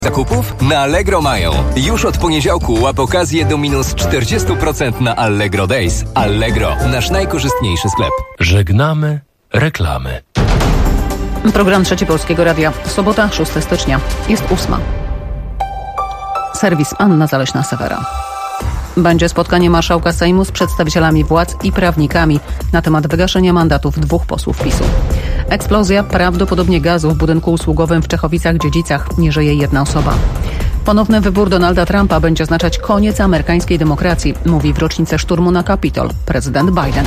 Zakupów? Na Allegro mają. Już od poniedziałku łap okazję do minus 40% na Allegro Days. Allegro, nasz najkorzystniejszy sklep. Żegnamy reklamy. Program Trzeci Polskiego Radia. Sobota, 6 stycznia. Jest 8. Serwis Anna Zaleśna-Sewera. Będzie spotkanie marszałka Sejmu z przedstawicielami władz i prawnikami na temat wygaszenia mandatów 2 posłów PiS-u. Eksplozja, prawdopodobnie gazu w budynku usługowym w Czechowicach-Dziedzicach. Nie żyje jedna osoba. Ponowny wybór Donalda Trumpa będzie oznaczać koniec amerykańskiej demokracji, mówi w rocznicę szturmu na Kapitol prezydent Biden.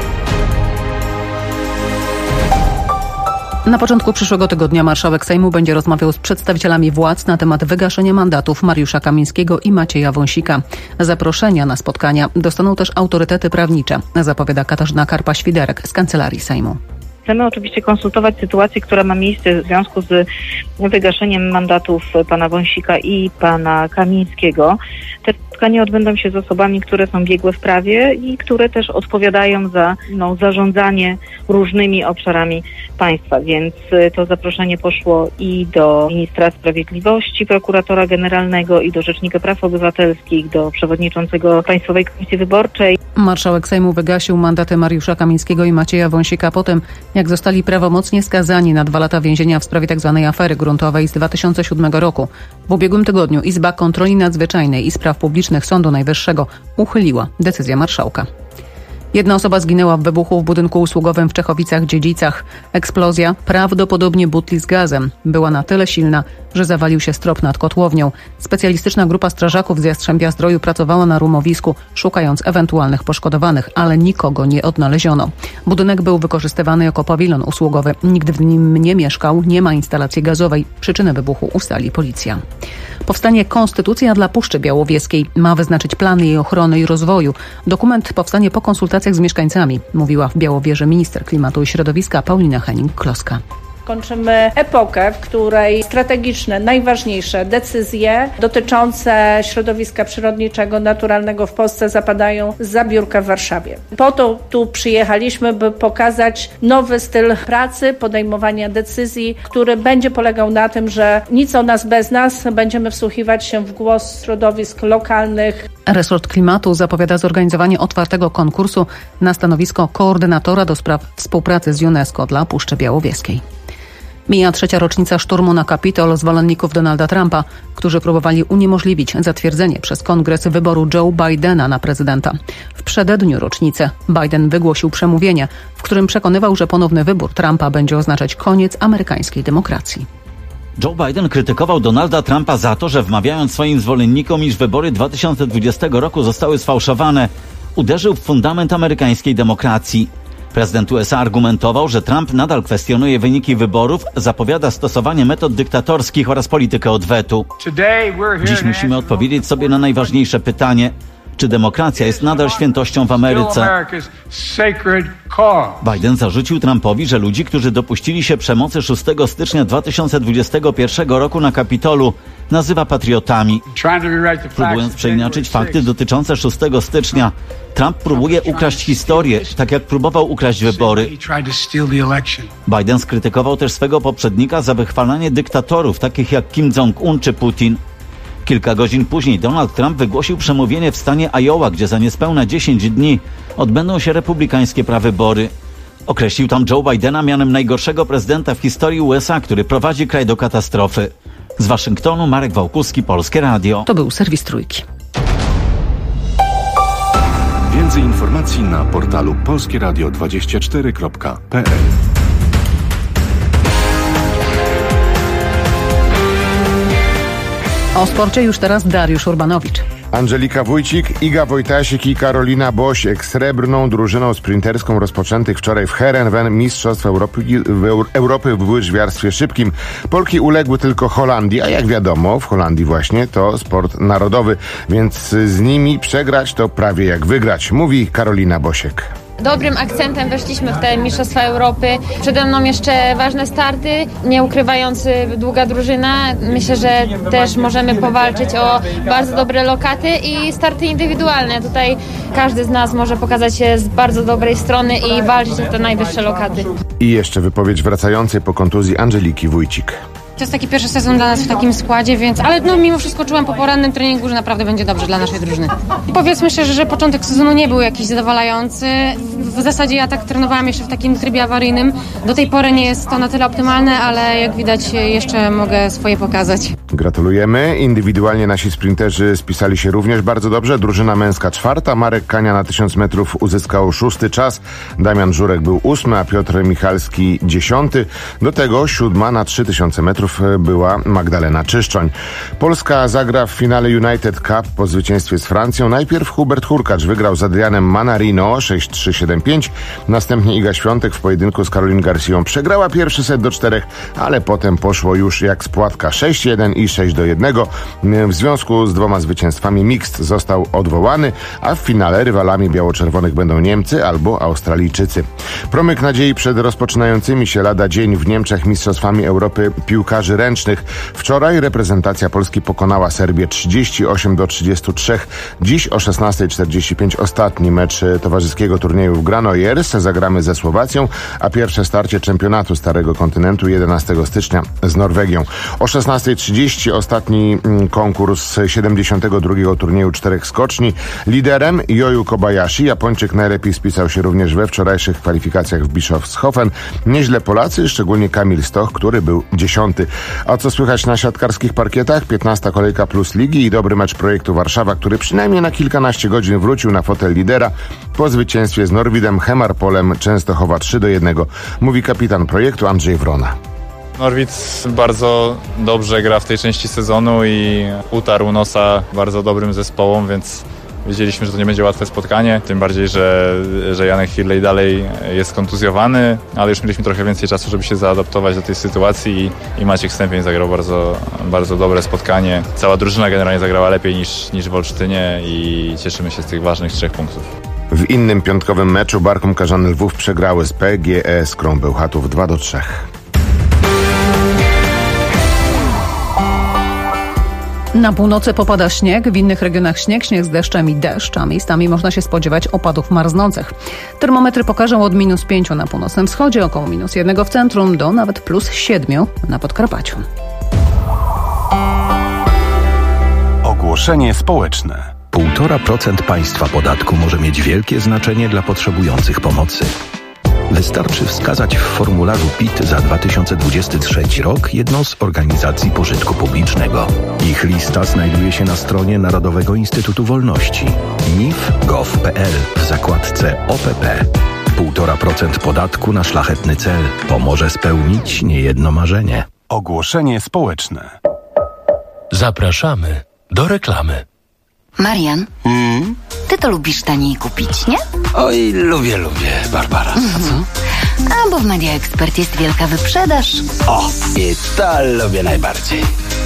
Na początku przyszłego tygodnia marszałek Sejmu będzie rozmawiał z przedstawicielami władz na temat wygaszenia mandatów Mariusza Kamińskiego i Macieja Wąsika. Zaproszenia na spotkania dostaną też autorytety prawnicze, zapowiada Katarzyna Karpa-Świderek z Kancelarii Sejmu. Chcemy oczywiście konsultować sytuację, która ma miejsce w związku z wygaszeniem mandatów pana Wąsika i pana Kamińskiego. Te spotkania odbędą się z osobami, które są biegłe w prawie i które też odpowiadają za zarządzanie różnymi obszarami państwa, więc to zaproszenie poszło i do ministra sprawiedliwości, prokuratora generalnego, i do rzecznika praw obywatelskich, do przewodniczącego Państwowej Komisji Wyborczej. Marszałek Sejmu wygasił mandaty Mariusza Kamińskiego i Macieja Wąsika po tym, jak zostali prawomocnie skazani na 2 lata więzienia w sprawie tzw. afery gruntowej z 2007 roku. W ubiegłym tygodniu Izba Kontroli Nadzwyczajnej i Spraw Publicznych Sądu Najwyższego uchyliła decyzję marszałka. 1 osoba zginęła w wybuchu w budynku usługowym w Czechowicach-Dziedzicach. Eksplozja, prawdopodobnie butli z gazem, była na tyle silna, że zawalił się strop nad kotłownią. Specjalistyczna grupa strażaków z Jastrzębia-Zdroju pracowała na rumowisku, szukając ewentualnych poszkodowanych, ale nikogo nie odnaleziono. Budynek był wykorzystywany jako pawilon usługowy. Nikt w nim nie mieszkał, nie ma instalacji gazowej. Przyczynę wybuchu ustali policja. Powstanie Konstytucja dla Puszczy Białowieskiej ma wyznaczyć plany jej ochrony i rozwoju. Dokument powstanie po konsultacjach z mieszkańcami, mówiła w Białowieży minister klimatu i środowiska Paulina Henning-Kloska. Kończymy epokę, w której strategiczne, najważniejsze decyzje dotyczące środowiska przyrodniczego, naturalnego w Polsce zapadają za biurka w Warszawie. Po to tu przyjechaliśmy, by pokazać nowy styl pracy, podejmowania decyzji, który będzie polegał na tym, że nic o nas bez nas, będziemy wsłuchiwać się w głos środowisk lokalnych. Resort Klimatu zapowiada zorganizowanie otwartego konkursu na stanowisko koordynatora do spraw współpracy z UNESCO dla Puszczy Białowieskiej. Mija 3. rocznica szturmu na Kapitol zwolenników Donalda Trumpa, którzy próbowali uniemożliwić zatwierdzenie przez Kongres wyboru Joe Bidena na prezydenta. W przededniu rocznicy Biden wygłosił przemówienie, w którym przekonywał, że ponowny wybór Trumpa będzie oznaczać koniec amerykańskiej demokracji. Joe Biden krytykował Donalda Trumpa za to, że wmawiając swoim zwolennikom, iż wybory 2020 roku zostały sfałszowane, uderzył w fundament amerykańskiej demokracji. Prezydent USA argumentował, że Trump nadal kwestionuje wyniki wyborów, zapowiada stosowanie metod dyktatorskich oraz politykę odwetu. Dziś musimy odpowiedzieć sobie na najważniejsze pytanie: czy demokracja jest nadal świętością w Ameryce? Biden zarzucił Trumpowi, że ludzi, którzy dopuścili się przemocy 6 stycznia 2021 roku na Kapitolu, nazywa patriotami. Próbując przeinaczyć fakty dotyczące 6 stycznia, Trump próbuje ukraść historię, tak jak próbował ukraść wybory. Biden skrytykował też swego poprzednika za wychwalanie dyktatorów, takich jak Kim Jong-un czy Putin. Kilka godzin później Donald Trump wygłosił przemówienie w stanie Iowa, gdzie za niespełna 10 dni odbędą się republikańskie prawybory. Określił tam Joe Bidena mianem najgorszego prezydenta w historii USA, który prowadzi kraj do katastrofy. Z Waszyngtonu Marek Wałkuski, Polskie Radio. To był serwis Trójki. Więcej informacji na portalu polskieradio24.pl. O sporcie już teraz Dariusz Urbanowicz. Angelika Wójcik, Iga Wojtasik i Karolina Bosiek srebrną drużyną sprinterską rozpoczętych wczoraj w Heerenveen Mistrzostw Europy w łyżwiarstwie szybkim. Polki uległy tylko Holandii, a jak wiadomo, w Holandii właśnie to sport narodowy, więc z nimi przegrać to prawie jak wygrać, mówi Karolina Bosiek. Dobrym akcentem weszliśmy w te Mistrzostwa Europy. Przede mną jeszcze ważne starty, nie ukrywając długa drużyna. Myślę, że też możemy powalczyć o bardzo dobre lokaty i starty indywidualne. Tutaj każdy z nas może pokazać się z bardzo dobrej strony i walczyć o te najwyższe lokaty. I jeszcze wypowiedź wracającej po kontuzji Angeliki Wójcik. To jest taki pierwszy sezon dla nas w takim składzie, więc, ale mimo wszystko czułam po porannym treningu, że naprawdę będzie dobrze dla naszej drużyny. Powiedzmy szczerze, że początek sezonu nie był jakiś zadowalający. W zasadzie ja tak trenowałam jeszcze w takim trybie awaryjnym. Do tej pory nie jest to na tyle optymalne, ale jak widać jeszcze mogę swoje pokazać. Gratulujemy. Indywidualnie nasi sprinterzy spisali się również bardzo dobrze. Drużyna męska 4. Marek Kania na 1000 metrów uzyskał 6. czas. Damian Żurek był 8, a Piotr Michalski 10. Do tego 7. na 3000 metrów była Magdalena Czyszczoń. Polska zagra w finale United Cup po zwycięstwie z Francją. Najpierw Hubert Hurkacz wygrał z Adrianem Manarino 6-3-7-5. Następnie Iga Świątek w pojedynku z Caroline Garcją przegrała pierwszy set do 4, ale potem poszło już jak z płatka 6-1 i 6-1. W związku z 2 zwycięstwami mixt został odwołany, a w finale rywalami biało-czerwonych będą Niemcy albo Australijczycy. Promyk nadziei przed rozpoczynającymi się lada dzień w Niemczech Mistrzostwami Europy piłkarzy ręcznych. Wczoraj reprezentacja Polski pokonała Serbię 38-33. Dziś o 16:45 ostatni mecz towarzyskiego turnieju w Granollers. Zagramy ze Słowacją, a pierwsze starcie czempionatu Starego Kontynentu 11 stycznia z Norwegią. O 16:30 ostatni konkurs 72. turnieju 4 skoczni. Liderem Yoyu Kobayashi. Japończyk najlepiej spisał się również we wczorajszych kwalifikacjach w Bischofshofen. Nieźle Polacy, szczególnie Kamil Stoch, który był 10. A co słychać na siatkarskich parkietach? 15. kolejka Plus Ligi i dobry mecz Projektu Warszawa, który przynajmniej na kilkanaście godzin wrócił na fotel lidera po zwycięstwie z Norwidem Hemarpolem Częstochowa 3-1. Mówi kapitan Projektu Andrzej Wrona. Norwid bardzo dobrze gra w tej części sezonu i utarł nosa bardzo dobrym zespołom, więc wiedzieliśmy, że to nie będzie łatwe spotkanie, tym bardziej, że Janek Hirley dalej jest kontuzjowany, ale już mieliśmy trochę więcej czasu, żeby się zaadaptować do tej sytuacji i Maciek Stępień zagrał bardzo, bardzo dobre spotkanie. Cała drużyna generalnie zagrała lepiej niż w Olsztynie i cieszymy się z tych ważnych 3 punktów. W innym piątkowym meczu Barkom Karzany Lwów przegrały z PGE Skrą Bełchatów 2-3. Na północy popada śnieg, w innych regionach śnieg z deszczem i deszcz, a miejscami można się spodziewać opadów marznących. Termometry pokażą od -5 na północnym wschodzie, około -1 w centrum, do nawet +7 na Podkarpaciu. Ogłoszenie społeczne. 1,5% państwa podatku może mieć wielkie znaczenie dla potrzebujących pomocy. Wystarczy wskazać w formularzu PIT za 2023 rok jedną z organizacji pożytku publicznego. Ich lista znajduje się na stronie Narodowego Instytutu Wolności nif.gov.pl w zakładce OPP. 1,5% podatku na szlachetny cel pomoże spełnić niejedno marzenie. Ogłoszenie społeczne. Zapraszamy do reklamy. Marian, ty to lubisz taniej kupić, nie? Oj, lubię, Barbara. A co? A bo w Media Expert jest wielka wyprzedaż. O, i to lubię najbardziej.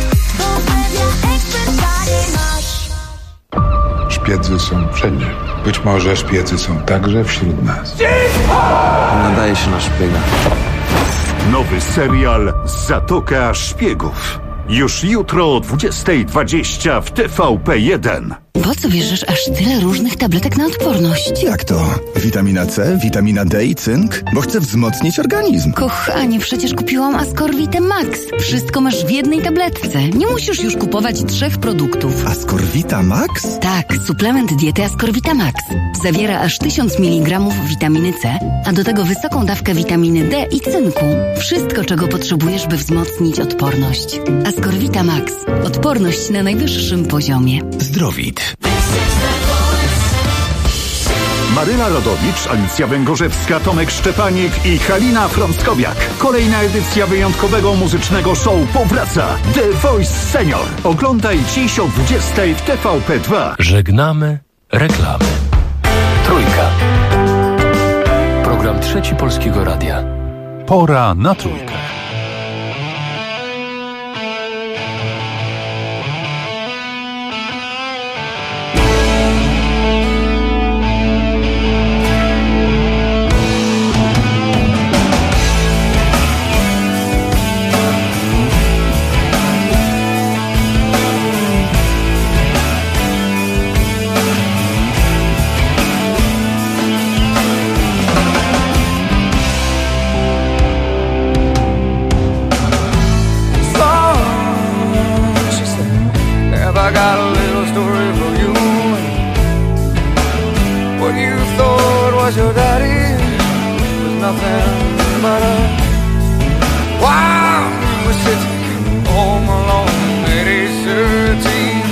Szpiedzy są wszędzie. Być może szpiedzy są także wśród nas. Nadaje się na szpiega. Nowy serial Zatoka Szpiegów. Już jutro o 20:20 w TVP1. Po co bierzesz aż tyle różnych tabletek na odporność? Jak to? Witamina C, witamina D i cynk? Bo chcę wzmocnić organizm. Kochanie, przecież kupiłam Ascorvitę Max. Wszystko masz w jednej tabletce. Nie musisz już kupować 3 produktów. Ascorvita Max? Tak, suplement diety Ascorvita Max. Zawiera aż 1000 mg witaminy C, a do tego wysoką dawkę witaminy D i cynku. Wszystko, czego potrzebujesz, by wzmocnić odporność. Ascorvita Max. Odporność na najwyższym poziomie. Zdrowit. Maryla Rodowicz, Alicja Węgorzewska, Tomek Szczepanik i Halina Frąckowiak. Kolejna edycja wyjątkowego muzycznego show powraca. The Voice Senior. Oglądaj dziś o 20:00 w TVP2. Żegnamy reklamy. Trójka. Program Trzeci Polskiego Radia. Pora na trójkę. nothing but a wild city home alone at age 13.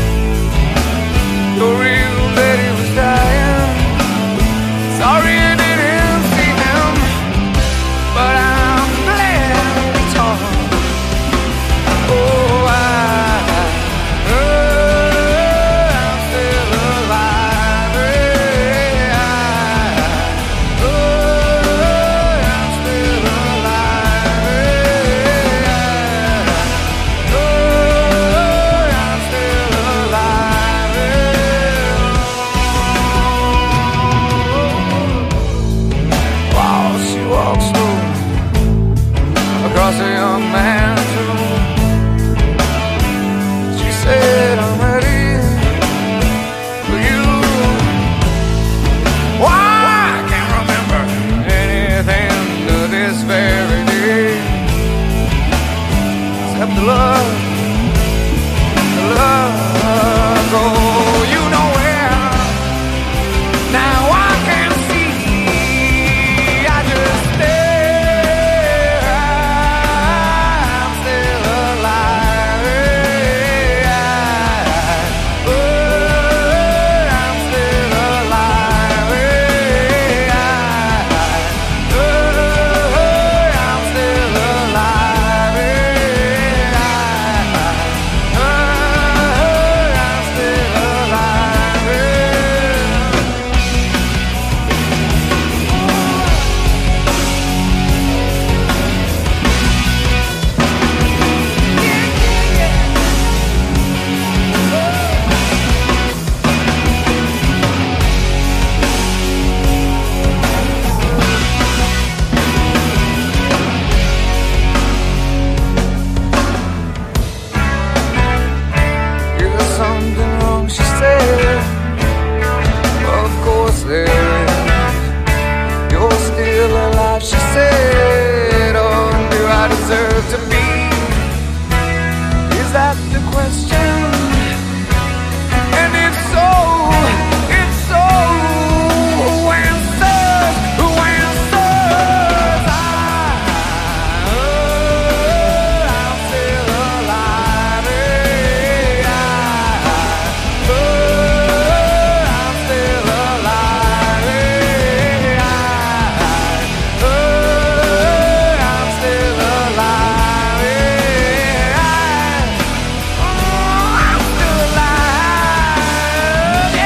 The real lady was dying. Sorry I didn't see him, but I'm glad it's on. Oh, I'm still alive. I'm still alive. I'm still alive. While she walks slow across a young man's room, she said, I'm ready for you. Why, I can't remember anything to this very day, except the love. Oh, you know where. Now I can see. I just stare. I'm still alive. I'm still alive. I'm still alive. Is something wrong, she said. Of course there is. You're still alive, she said. Oh, do I deserve to be? Is that the question? And if so, who answers? Who answers? I'm still alive. I'm still alive. I'm still alive. I'm still alive.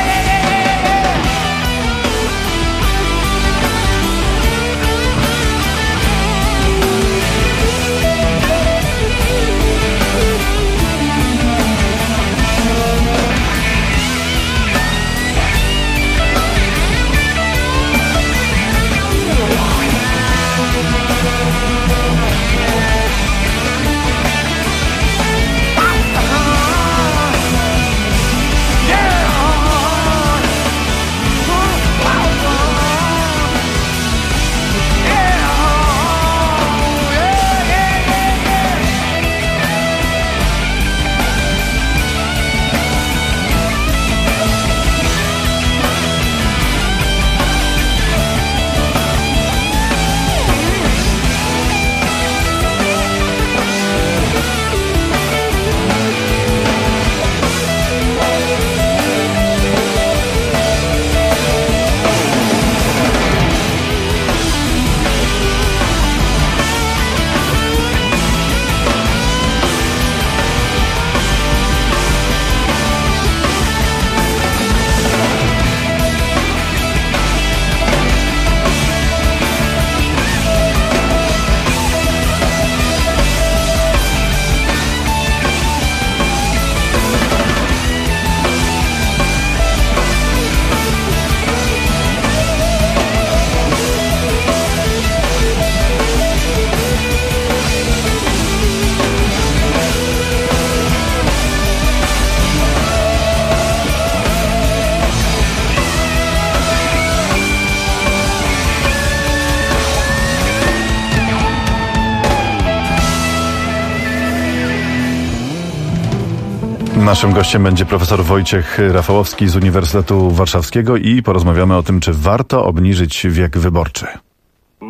Naszym gościem będzie profesor Wojciech Rafałowski z Uniwersytetu Warszawskiego i porozmawiamy o tym, czy warto obniżyć wiek wyborczy.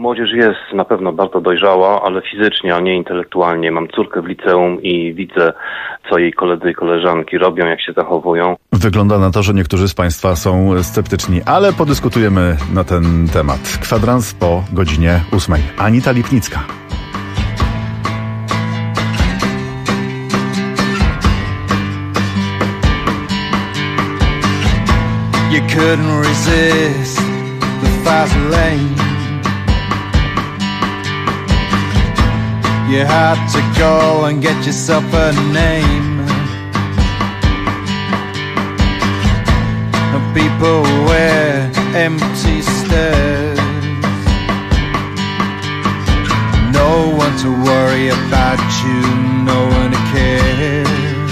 Młodzież jest na pewno bardzo dojrzała, ale fizycznie, a nie intelektualnie. Mam córkę w liceum i widzę, co jej koledzy i koleżanki robią, jak się zachowują. Wygląda na to, że niektórzy z Państwa są sceptyczni, ale podyskutujemy na ten temat. Kwadrans po godzinie 8. Anita Lipnicka. You couldn't resist the fast lane. You had to go and get yourself a name. People wear empty stares. No one to worry about you, no one to care.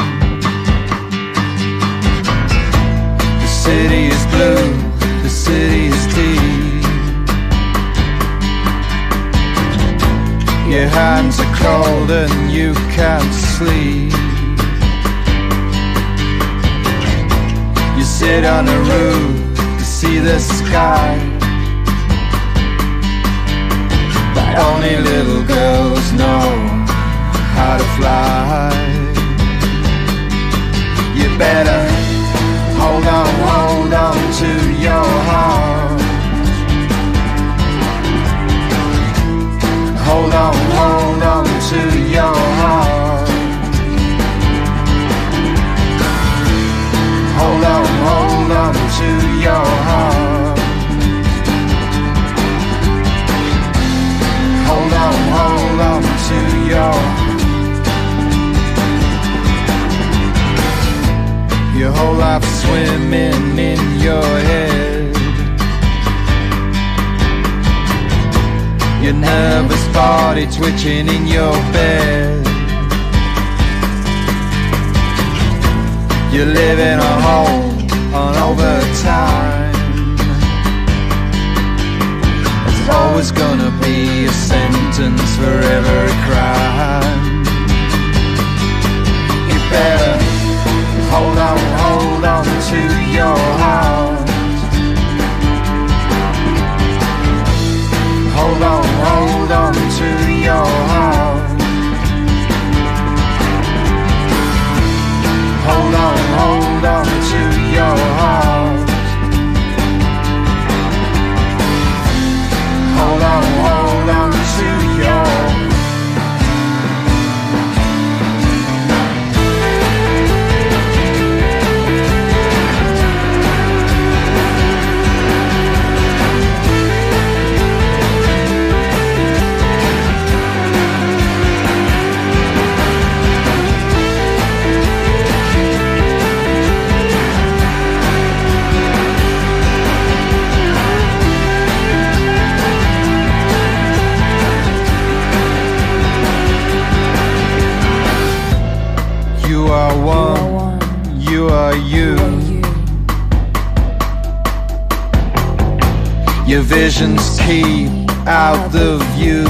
The city is blue, the city is deep. Your hands are cold and you can't sleep. You sit on a roof to see the sky, but only little girls know how to fly. You better hold on to your heart. Hold on to your heart. Hold on to your heart. Hold on to your. Your whole life swimming in your head. Your nervous body twitching in your bed. You live in a hole on overtime. There's always gonna be a sentence for every crime. You better hold on to your heart. Hold on to your heart. Hold on to your heart. Hold on to your. You are one, you are you. Your visions keep out the view.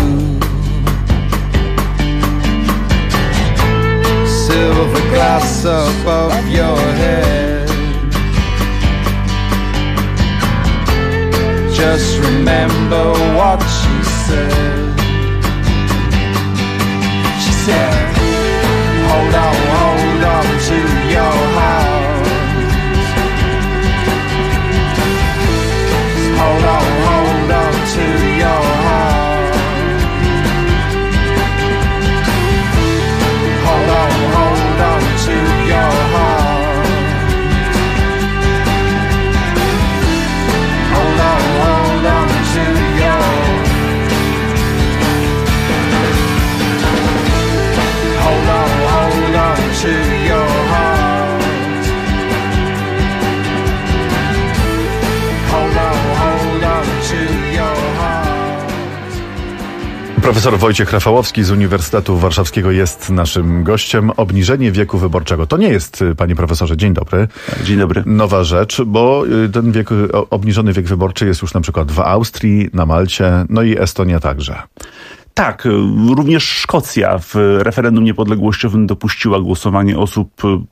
Silver glass above your head. Just remember what she said. She said, hold on to your heart. Hold on to your heart. Hold on to your heart. Hold on to your. Hold on to your heart. Hold on to your heart. Profesor Wojciech Rafałowski z Uniwersytetu Warszawskiego jest naszym gościem. Obniżenie wieku wyborczego. To nie jest, panie profesorze, dzień dobry. Dzień dobry. Nowa rzecz, bo ten obniżony wiek wyborczy jest już na przykład w Austrii, na Malcie, no i Estonia także. Tak, również Szkocja w referendum niepodległościowym dopuściła głosowanie osób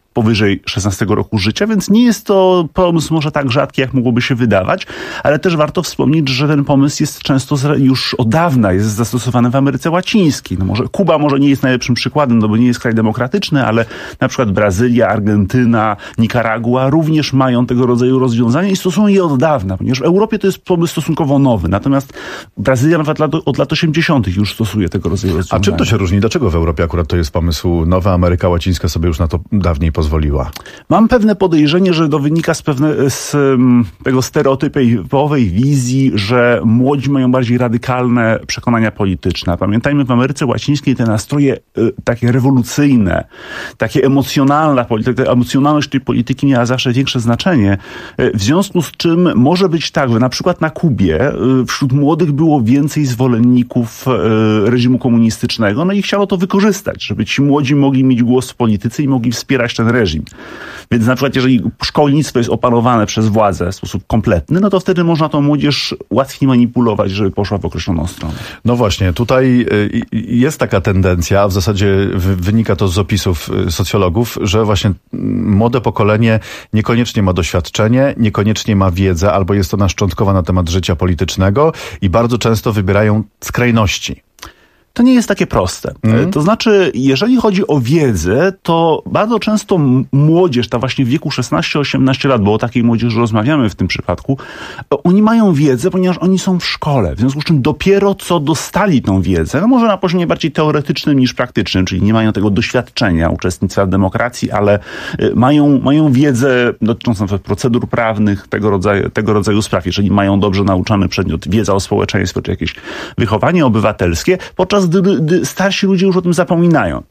powyżej 16 roku życia, więc nie jest to pomysł może tak rzadki, jak mogłoby się wydawać, ale też warto wspomnieć, że ten pomysł jest często już od dawna jest zastosowany w Ameryce Łacińskiej. No może Kuba może nie jest najlepszym przykładem, no bo nie jest kraj demokratyczny, ale na przykład Brazylia, Argentyna, Nikaragua również mają tego rodzaju rozwiązania i stosują je od dawna, ponieważ w Europie to jest pomysł stosunkowo nowy. Natomiast Brazylia na przykład od lat 80. już stosuje tego rodzaju rozwiązania. A czym to się różni? Dlaczego w Europie akurat to jest pomysł nowy? Ameryka Łacińska sobie już na to dawniej pozwoliła. Mam pewne podejrzenie, że to wynika z tego stereotypowej wizji, że młodzi mają bardziej radykalne przekonania polityczne. Pamiętajmy, w Ameryce Łacińskiej te nastroje takie rewolucyjne, takie emocjonalność tej polityki miała zawsze większe znaczenie. W związku z czym może być tak, że na przykład na Kubie wśród młodych było więcej zwolenników reżimu komunistycznego, no i chciano to wykorzystać, żeby ci młodzi mogli mieć głos w polityce i mogli wspierać ten reżim. Więc na przykład jeżeli szkolnictwo jest opanowane przez władzę w sposób kompletny, no to wtedy można tą młodzież łatwiej manipulować, żeby poszła w określoną stronę. No właśnie, tutaj jest taka tendencja, a w zasadzie wynika to z opisów socjologów, że właśnie młode pokolenie niekoniecznie ma doświadczenie, niekoniecznie ma wiedzę, albo jest ona szczątkowa na temat życia politycznego i bardzo często wybierają skrajności. To nie jest takie proste. To znaczy, jeżeli chodzi o wiedzę, to bardzo często młodzież, ta właśnie w wieku 16-18 lat, bo o takiej młodzieży rozmawiamy w tym przypadku, oni mają wiedzę, ponieważ oni są w szkole. W związku z czym dopiero co dostali tą wiedzę, no może na poziomie bardziej teoretycznym niż praktycznym, czyli nie mają tego doświadczenia uczestnictwa w demokracji, ale mają wiedzę dotyczącą procedur prawnych, tego rodzaju spraw. Jeżeli mają dobrze nauczany przedmiot wiedza o społeczeństwie, czy jakieś wychowanie obywatelskie, podczas gdy starsi ludzie już o tym zapominają.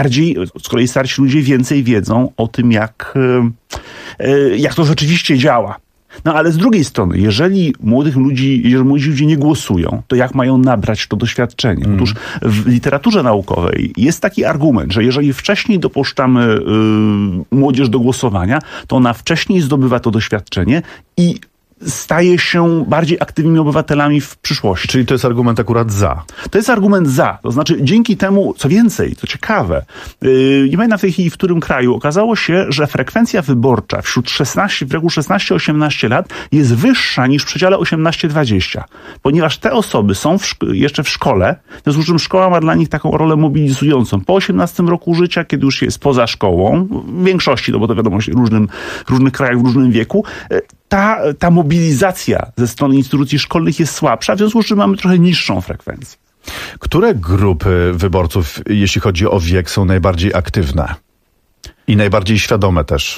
Z kolei starsi ludzie więcej wiedzą o tym, jak to rzeczywiście działa. No ale z drugiej strony, jeżeli młodzi ludzie nie głosują, to jak mają nabrać to doświadczenie? Otóż w literaturze naukowej jest taki argument, że jeżeli wcześniej dopuszczamy młodzież do głosowania, to ona wcześniej zdobywa to doświadczenie i staje się bardziej aktywnymi obywatelami w przyszłości. Czyli to jest argument akurat za. To jest argument za. To znaczy dzięki temu, co więcej, co ciekawe, nie pamiętam w tej chwili w którym kraju, okazało się, że frekwencja wyborcza w wieku 16-18 lat jest wyższa niż w przedziale 18-20. Ponieważ te osoby są jeszcze w szkole, w związku z czym szkoła ma dla nich taką rolę mobilizującą. Po 18 roku życia, kiedy już się jest poza szkołą, w większości, no bo to wiadomo, w różnych krajach, w różnym wieku, ta mobilizacja ze strony instytucji szkolnych jest słabsza, w związku z czym mamy trochę niższą frekwencję. Które grupy wyborców, jeśli chodzi o wiek, są najbardziej aktywne? I najbardziej świadome też?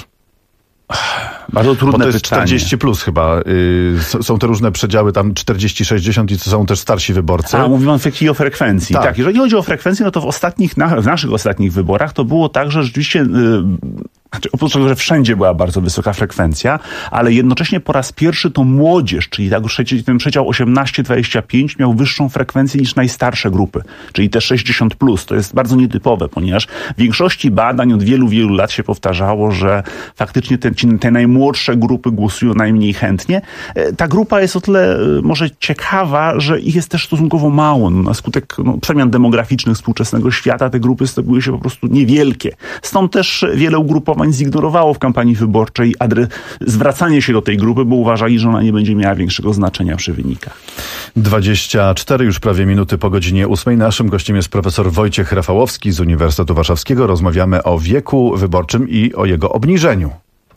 Bardzo trudne pytanie. Bo to jest pytanie. 40 plus chyba. Są te różne przedziały, tam 40-60 i to są też starsi wyborcy. Mówimy w chwili o frekwencji. Tak, jeżeli chodzi o frekwencję, no to w naszych ostatnich wyborach to było tak, że rzeczywiście oprócz tego, że wszędzie była bardzo wysoka frekwencja, ale jednocześnie po raz pierwszy to młodzież, czyli ten przedział 18-25 miał wyższą frekwencję niż najstarsze grupy, czyli te 60+. To jest bardzo nietypowe, ponieważ w większości badań od wielu, wielu lat się powtarzało, że faktycznie te najmłodsze grupy głosują najmniej chętnie. Ta grupa jest o tyle może ciekawa, że ich jest też stosunkowo mało. Na skutek przemian demograficznych współczesnego świata te grupy stały się po prostu niewielkie. Stąd też wiele ugrupowań zignorowało w kampanii wyborczej zwracanie się do tej grupy, bo uważali, że ona nie będzie miała większego znaczenia przy wynikach. 24 już prawie minuty po godzinie 8. Naszym gościem jest profesor Wojciech Rafałowski z Uniwersytetu Warszawskiego. Rozmawiamy o wieku wyborczym i o jego obniżeniu.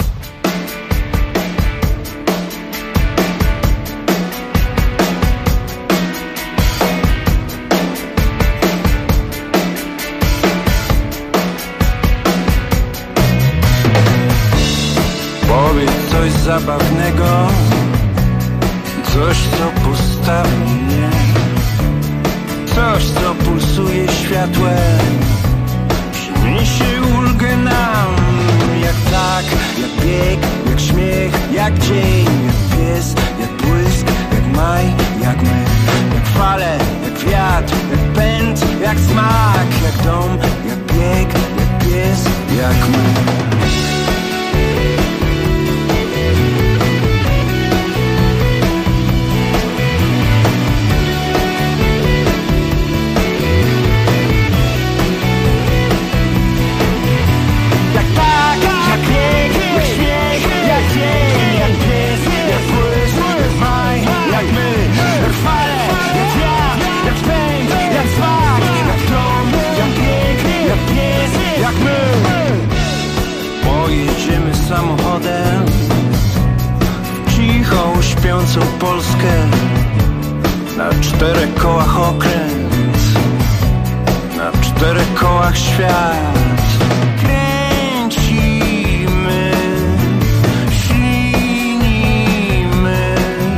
Zabawnego, coś co postawi mnie, coś co pulsuje światłem, przyniesie ulgę nam, jak ptak, jak bieg, jak śmiech, jak dzień, jak pies, jak błysk, jak maj, jak my, jak fale, jak wiatr, jak pęd, jak smak, jak dom, jak bieg, jak pies, jak my. samochodem w cichą, śpiącą Polskę. Na 4 kołach okręt, na 4 kołach świat. Kręcimy, ślinimy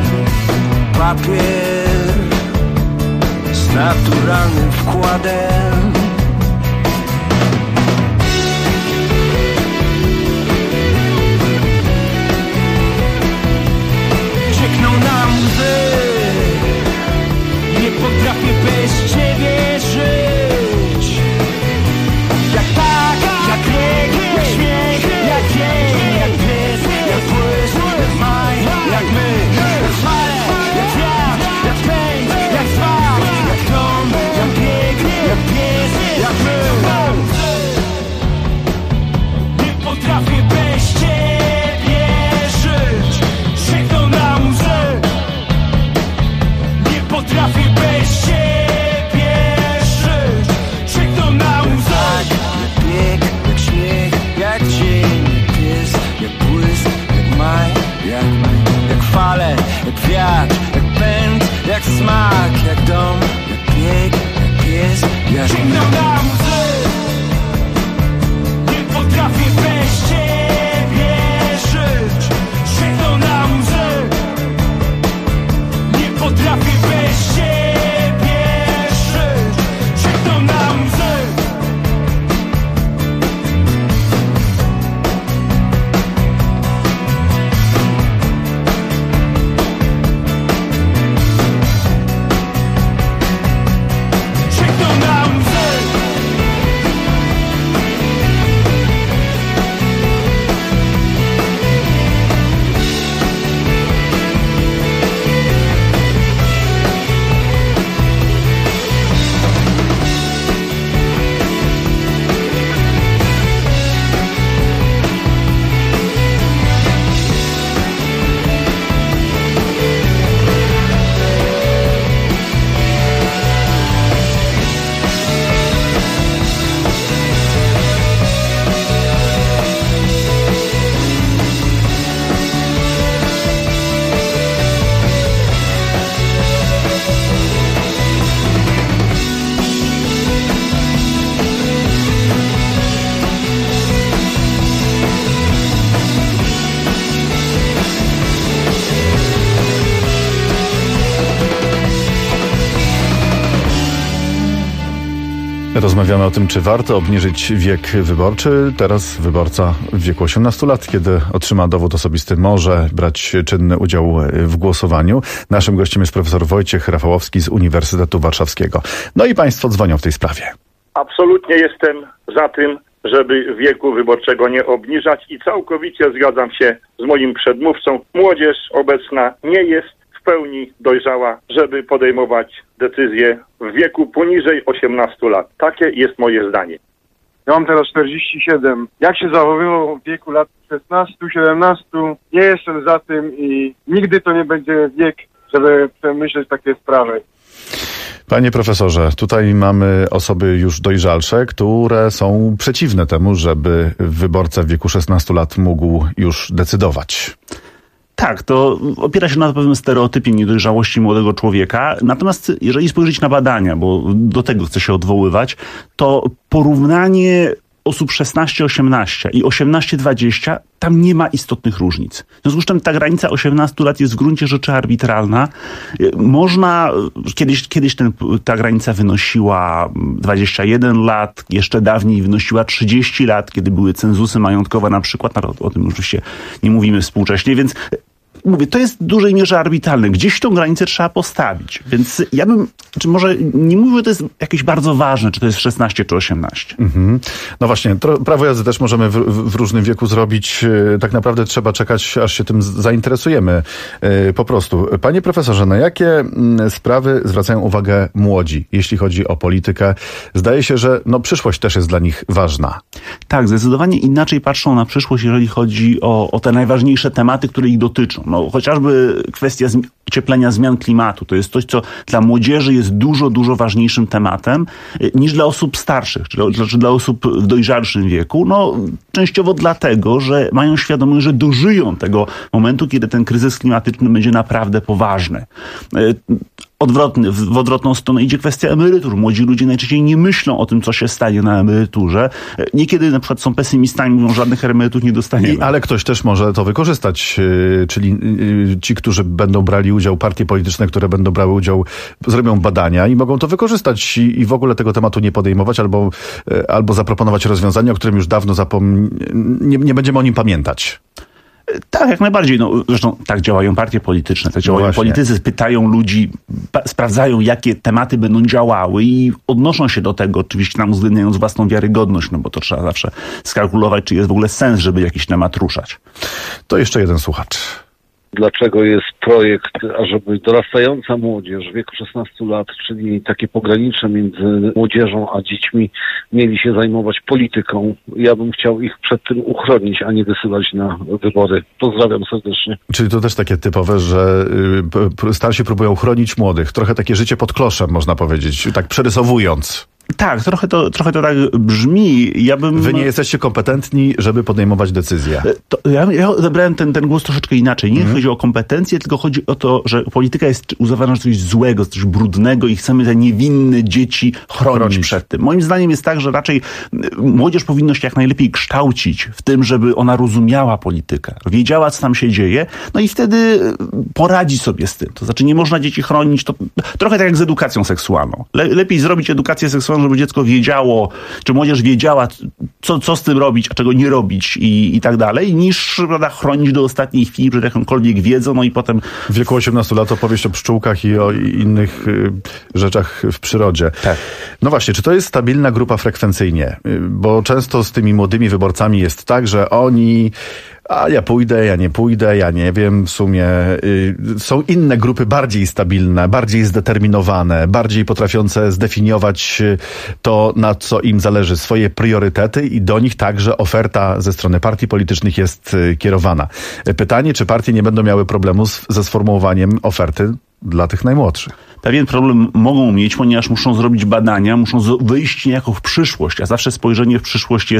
papier z naturalnym wkładem. Ciekną nam łzy, nie potrafię bez ciebie żyć. Jak tak, jak reggae, jak śmiech, jak dzień, jak pies, jak błysk, jak maj, jak my. Jak fale, jak wiatr, jak pęd, jak zwak, jak dom, jak bieg, jak pies, jak my. Nie potrafię bez ciebie żyć. Sięgną na łzy. Nie potrafię bez ciebie żyć. Sięgną na łzy. Jak bieg, jak śmiech, jak dzień, jak pies, jak błysk, jak maj, jak my. Jak fale, jak wiatr, jak pęd, jak smak, jak dom, jak bieg, jak pies, jak sięgną na łzy. Nie potrafię bez ciebie żyć. Sięgną na łzy. Nie potrafię bez ciebie żyć. Sięgną na łzy. Sięgną na łzy. Rozmawiamy o tym, czy warto obniżyć wiek wyborczy. Teraz wyborca w wieku 18 lat, kiedy otrzyma dowód osobisty, może brać czynny udział w głosowaniu. Naszym gościem jest profesor Wojciech Rafałowski z Uniwersytetu Warszawskiego. No i państwo dzwonią w tej sprawie. Absolutnie jestem za tym, żeby wieku wyborczego nie obniżać i całkowicie zgadzam się z moim przedmówcą. Młodzież obecna nie jest w pełni dojrzała, żeby podejmować decyzje w wieku poniżej 18 lat. Takie jest moje zdanie. Ja mam teraz 47. Jak się zachowywał w wieku lat 16, 17, nie jestem za tym i nigdy to nie będzie wiek, żeby przemyśleć takie sprawy. Panie profesorze, tutaj mamy osoby już dojrzalsze, które są przeciwne temu, żeby wyborca w wieku 16 lat mógł już decydować. Tak, to opiera się na pewnym stereotypie niedojrzałości młodego człowieka. Natomiast jeżeli spojrzeć na badania, bo do tego chcę się odwoływać, to porównanie osób 16-18 i 18-20, tam nie ma istotnych różnic. W związku z czym ta granica 18 lat jest w gruncie rzeczy arbitralna. Można, kiedyś ta granica wynosiła 21 lat, jeszcze dawniej wynosiła 30 lat, kiedy były cenzusy majątkowe na przykład, o tym oczywiście nie mówimy współcześnie, więc mówię, to jest w dużej mierze arbitralne. Gdzieś tą granicę trzeba postawić. Więc ja bym, czy może nie mówię, że to jest jakieś bardzo ważne, czy to jest 16 czy 18. Mhm. No właśnie, prawo jazdy też możemy w różnym wieku zrobić. Tak naprawdę trzeba czekać, aż się tym zainteresujemy. Po prostu. Panie profesorze, na jakie sprawy zwracają uwagę młodzi, jeśli chodzi o politykę? Zdaje się, że przyszłość też jest dla nich ważna. Tak, zdecydowanie inaczej patrzą na przyszłość, jeżeli chodzi o te najważniejsze tematy, które ich dotyczą. No, chociażby kwestia ocieplenia, zmian klimatu. To jest coś, co dla młodzieży jest dużo, dużo ważniejszym tematem niż dla osób starszych, czy dla osób w dojrzalszym wieku. No, częściowo dlatego, że mają świadomość, że dożyją tego momentu, kiedy ten kryzys klimatyczny będzie naprawdę poważny. W odwrotną stronę idzie kwestia emerytur. Młodzi ludzie najczęściej nie myślą o tym, co się stanie na emeryturze. Niekiedy na przykład są pesymistami, mówią, żadnych emerytur nie dostaniemy. Ale ktoś też może to wykorzystać, czyli ci, którzy będą brali udział, partie polityczne, które będą brały udział, zrobią badania i mogą to wykorzystać i w ogóle tego tematu nie podejmować albo zaproponować rozwiązania, o którym już dawno nie będziemy o nim pamiętać. Tak, jak najbardziej. No, zresztą tak działają partie polityczne, tak działają politycy, pytają ludzi, sprawdzają, jakie tematy będą działały i odnoszą się do tego, oczywiście tam uwzględniając własną wiarygodność, no bo to trzeba zawsze skalkulować, czy jest w ogóle sens, żeby jakiś temat ruszać. To jeszcze jeden słuchacz. Dlaczego jest projekt, ażeby dorastająca młodzież w wieku 16 lat, czyli takie pogranicze między młodzieżą a dziećmi, mieli się zajmować polityką. Ja bym chciał ich przed tym uchronić, a nie wysyłać na wybory. Pozdrawiam serdecznie. Czyli to też takie typowe, że starsi próbują chronić młodych. Trochę takie życie pod kloszem, można powiedzieć, tak przerysowując. Tak, trochę to tak brzmi. Wy nie jesteście kompetentni, żeby podejmować decyzje. Ja odebrałem ten głos troszeczkę inaczej. Nie chodzi o kompetencje, tylko chodzi o to, że polityka jest uznawana za coś złego, coś brudnego i chcemy te niewinne dzieci chronić przed tym. Moim zdaniem jest tak, że raczej młodzież powinno się jak najlepiej kształcić w tym, żeby ona rozumiała politykę, wiedziała, co tam się dzieje, no i wtedy poradzi sobie z tym. To znaczy nie można dzieci chronić, to trochę tak jak z edukacją seksualną. Lepiej zrobić edukację seksualną, żeby dziecko wiedziało, czy młodzież wiedziała, co z tym robić, a czego nie robić i tak dalej, niż chronić do ostatniej chwili przed jakąkolwiek wiedzą, no i potem... W wieku 18 lat opowieść o pszczółkach i o innych rzeczach w przyrodzie. Tak. No właśnie, czy to jest stabilna grupa frekwencyjnie? Bo często z tymi młodymi wyborcami jest tak, że oni... A ja pójdę, ja nie pójdę, ja nie wiem, w sumie są inne grupy bardziej stabilne, bardziej zdeterminowane, bardziej potrafiące zdefiniować to, na co im zależy, swoje priorytety i do nich także oferta ze strony partii politycznych jest kierowana. Pytanie, czy partie nie będą miały problemu ze sformułowaniem oferty dla tych najmłodszych? Pewien problem mogą mieć, ponieważ muszą zrobić badania, muszą wyjść niejako w przyszłość, a zawsze spojrzenie w przyszłość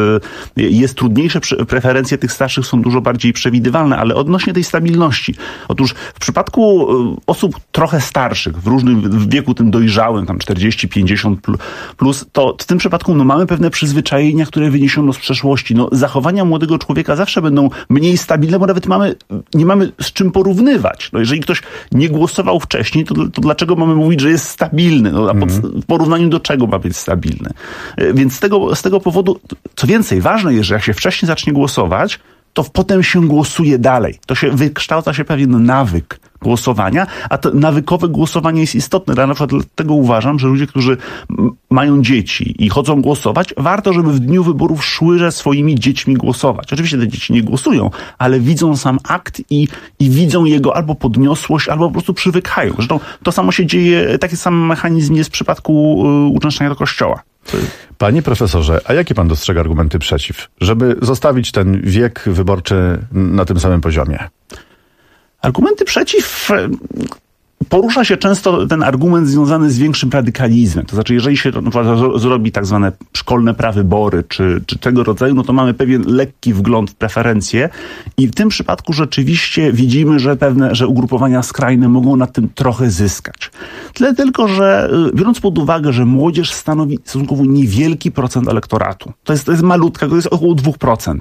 jest trudniejsze. Preferencje tych starszych są dużo bardziej przewidywalne, ale odnośnie tej stabilności. Otóż w przypadku osób trochę starszych, w wieku tym dojrzałym, tam 40, 50 plus, to w tym przypadku mamy pewne przyzwyczajenia, które wyniesiono z przeszłości. Zachowania młodego człowieka zawsze będą mniej stabilne, bo nawet nie mamy z czym porównywać. Jeżeli ktoś nie głosował wcześniej, to dlaczego mamy mówić, że jest stabilny? W porównaniu do czego ma być stabilny? Więc z tego powodu, co więcej, ważne jest, że jak się wcześniej zacznie głosować, to potem się głosuje dalej. Wykształca się pewien nawyk głosowania, a to nawykowe głosowanie jest istotne. Ja na przykład dlatego uważam, że ludzie, którzy mają dzieci i chodzą głosować, warto, żeby w dniu wyborów szły ze swoimi dziećmi głosować. Oczywiście te dzieci nie głosują, ale widzą sam akt i widzą jego albo podniosłość, albo po prostu przywykają. Zresztą to samo się dzieje, taki sam mechanizm jest w przypadku uczęszczania do kościoła. Panie profesorze, a jakie pan dostrzega argumenty przeciw, żeby zostawić ten wiek wyborczy na tym samym poziomie? Argumenty przeciw... Porusza się często ten argument związany z większym radykalizmem. To znaczy, jeżeli się zrobi tak zwane szkolne prawybory, czy tego rodzaju, no to mamy pewien lekki wgląd w preferencje i w tym przypadku rzeczywiście widzimy, że ugrupowania skrajne mogą na tym trochę zyskać. Tyle tylko, że biorąc pod uwagę, że młodzież stanowi stosunkowo niewielki procent elektoratu, to jest malutka, to jest około 2%.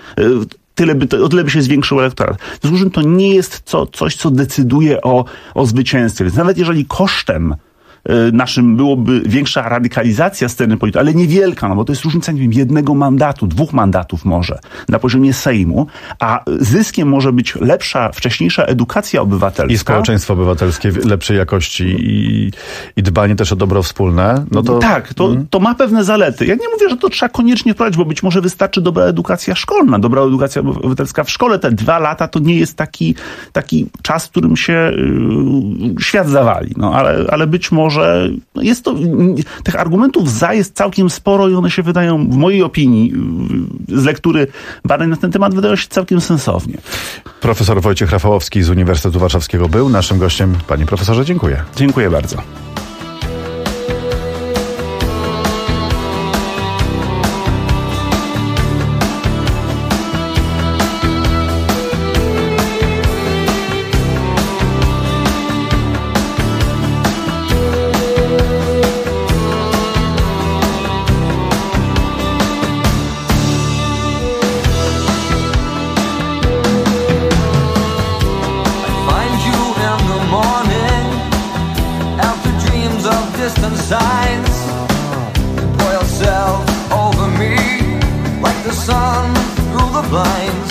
O tyle by się zwiększył elektorat. W związku z czym to nie jest coś, co decyduje o zwycięstwie. Więc nawet jeżeli kosztem naszym byłoby większa radykalizacja sceny politycznej, ale niewielka, bo to jest różnica, nie wiem, 1 mandatu, 2 mandatów może na poziomie Sejmu, a zyskiem może być lepsza, wcześniejsza edukacja obywatelska. I społeczeństwo obywatelskie lepszej jakości i dbanie też o dobro wspólne. No to... Tak, to ma pewne zalety. Ja nie mówię, że to trzeba koniecznie wprowadzić, bo być może wystarczy dobra edukacja szkolna, dobra edukacja obywatelska w szkole. Te 2 lata to nie jest taki czas, w którym się świat zawali. Ale być może że jest to, tych argumentów za jest całkiem sporo i one się wydają, w mojej opinii, z lektury badań na ten temat, wydają się całkiem sensownie. Profesor Wojciech Rafałowski z Uniwersytetu Warszawskiego był naszym gościem. Panie profesorze, dziękuję. Dziękuję bardzo. Distant signs, pour yourself over me like the sun through the blinds.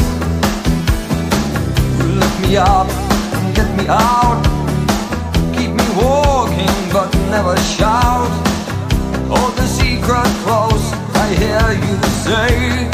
You lift me up and get me out, keep me walking but never shout. Hold the secret close, I hear you say.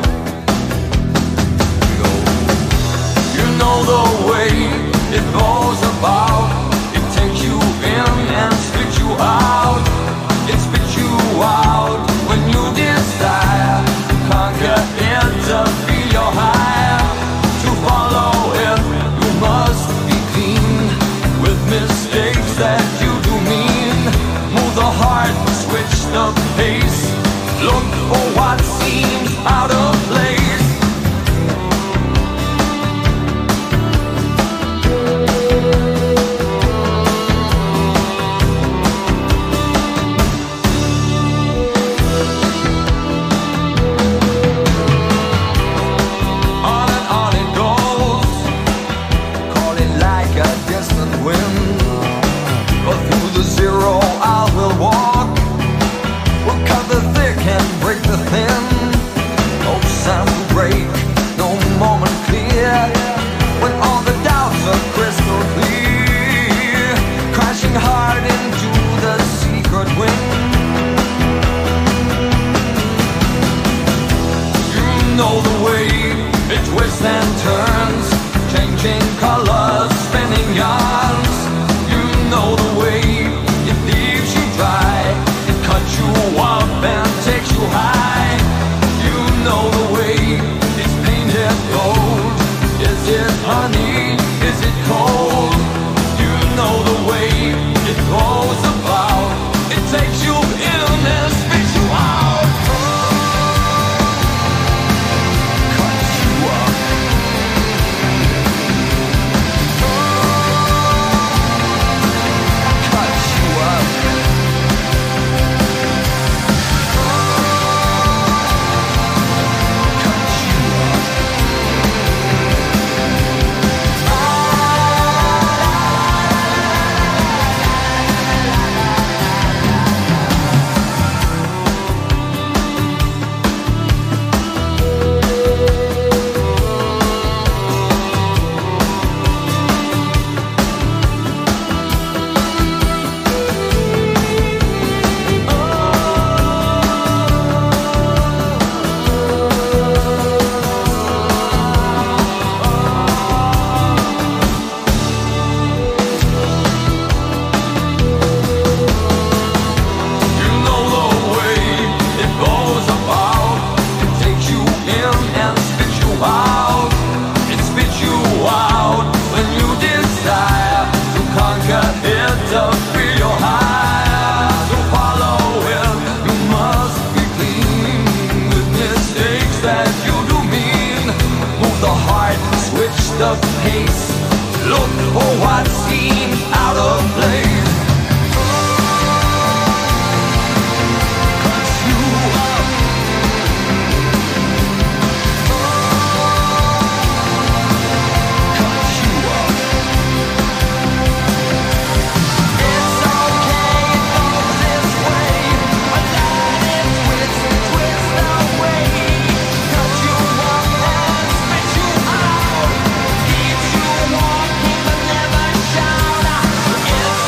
You know the way it goes about. It takes you in and spits you out. It spits you out when you desire to conquer it, to feel your high. To follow it, you must be clean with mistakes that you do mean. Move the heart, switch the pace. Look for what seems out of place. Know the way it twists and turns, changing colors, spinning yarns. You know the way it leaves you dry, it cuts you up and takes you high. You know the way it's painted gold. Is it honey? Is it cold? You know the way it goes about. It takes you in and spits you out. The pace, look for what seems out of place. Cuts you up. Cuts you up. It's okay, it goes this way, but that is twist away. Cuts you up and spits you out. Walking but never shout. It's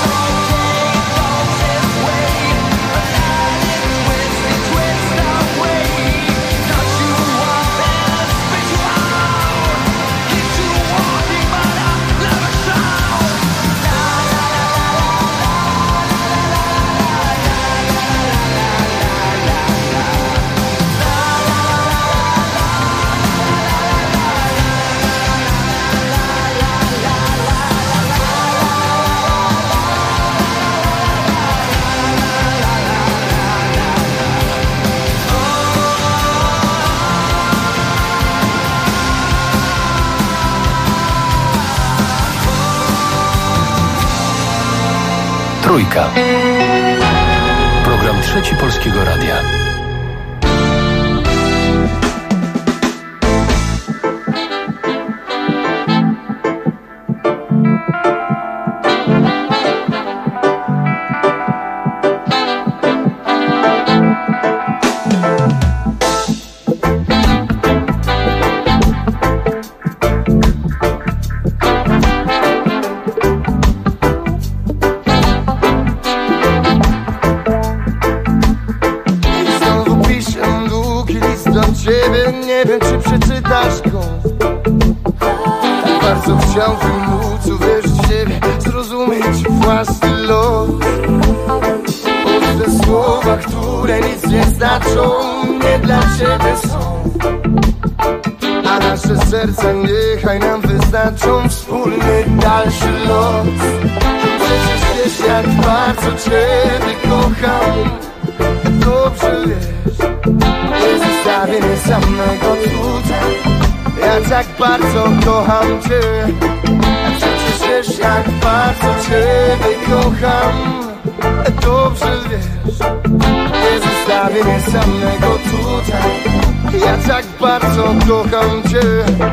Trójka. Program Trzeci Polskiego Radia. Nie wiem, czy przeczytasz go. Tak bardzo chciałbym móc uwierzyć w siebie, zrozumieć własny los. Puste słowa, które nic nie znaczą, nie dla ciebie są. A nasze serca niechaj nam wyznaczą wspólny dalszy los. Przecież wiesz, jak bardzo ciebie kocham. Dobrze wiesz, nie zostawię mnie samego tutaj. Ja tak bardzo kocham cię. A przecież wiesz, jak bardzo ciebie kocham. Dobrze wiesz, nie zostawię mnie samego tutaj. Ja tak bardzo kocham cię.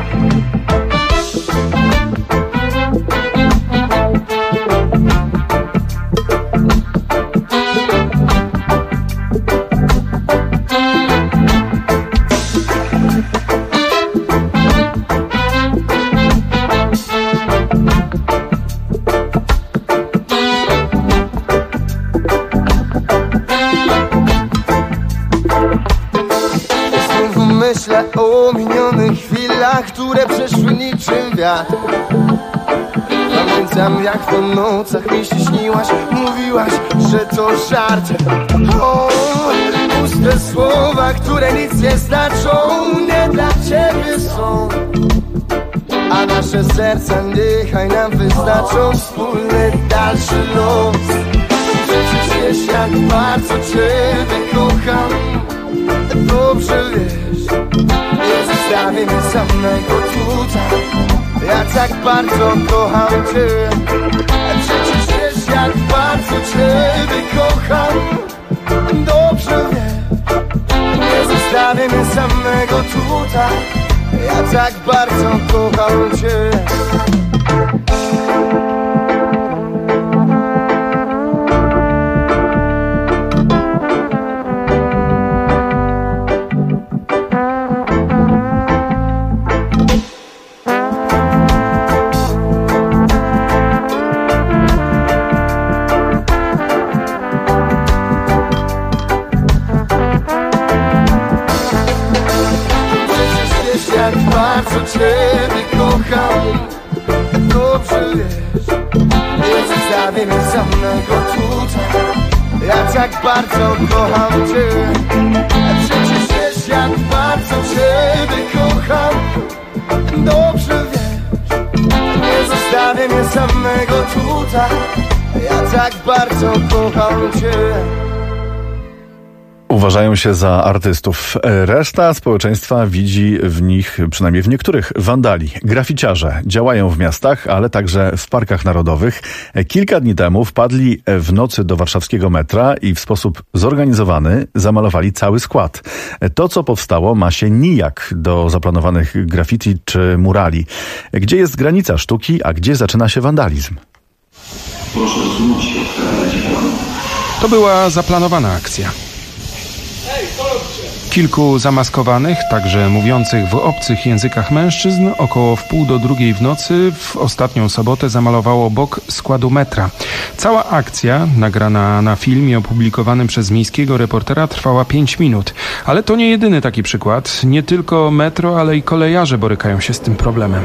Myślę o minionych chwilach, które przeszły niczym wiatr. Pamiętam, jak po nocach mi się śniłaś, mówiłaś, że to żart. O, puste słowa, które nic nie znaczą, nie dla ciebie są. A nasze serca niechaj nam wyznaczą wspólny dalszy los. Przecież wiesz, jak bardzo ciebie kocham. Dobrze wiesz, nie zostawię mnie samego tutaj. Ja tak bardzo kocham cię. Przecież wiesz, jak bardzo ciebie kocham. Dobrze wiesz, nie zostawię mnie samego tutaj. Ja tak bardzo kocham cię. Bardzo ciebie kocham. Dobrze wiesz, nie zostawię mnie samego tutaj. Ja tak bardzo kocham cię. Przecież wiesz, jak bardzo ciebie kocham. Dobrze wiesz, nie zostawię mnie samego tutaj. Ja tak bardzo kocham cię. Uważają się za artystów. Reszta społeczeństwa widzi w nich, przynajmniej w niektórych, wandali. Graficiarze działają w miastach, ale także w parkach narodowych. Kilka dni temu wpadli w nocy do warszawskiego metra i w sposób zorganizowany zamalowali cały skład. To, co powstało, ma się nijak do zaplanowanych graffiti czy murali. Gdzie jest granica sztuki, a gdzie zaczyna się wandalizm? Proszę odsunąć się od krawędzi planu. To była zaplanowana akcja. Kilku zamaskowanych, także mówiących w obcych językach mężczyzn około 1:30 w nocy w ostatnią sobotę zamalowało bok składu metra. Cała akcja, nagrana na filmie opublikowanym przez miejskiego reportera, trwała 5 minut. Ale to nie jedyny taki przykład. Nie tylko metro, ale i kolejarze borykają się z tym problemem.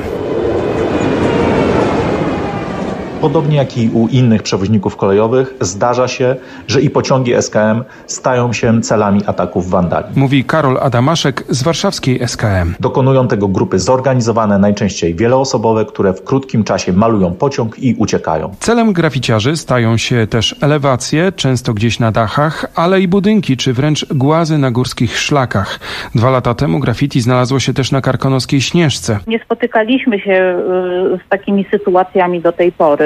Podobnie jak i u innych przewoźników kolejowych, zdarza się, że i pociągi SKM stają się celami ataków wandali. Mówi Karol Adamaszek z warszawskiej SKM. Dokonują tego grupy zorganizowane, najczęściej wieloosobowe, które w krótkim czasie malują pociąg i uciekają. Celem graficiarzy stają się też elewacje, często gdzieś na dachach, ale i budynki, czy wręcz głazy na górskich szlakach. 2 lata temu graffiti znalazło się też na Karkonoskiej Śnieżce. Nie spotykaliśmy się z takimi sytuacjami do tej pory.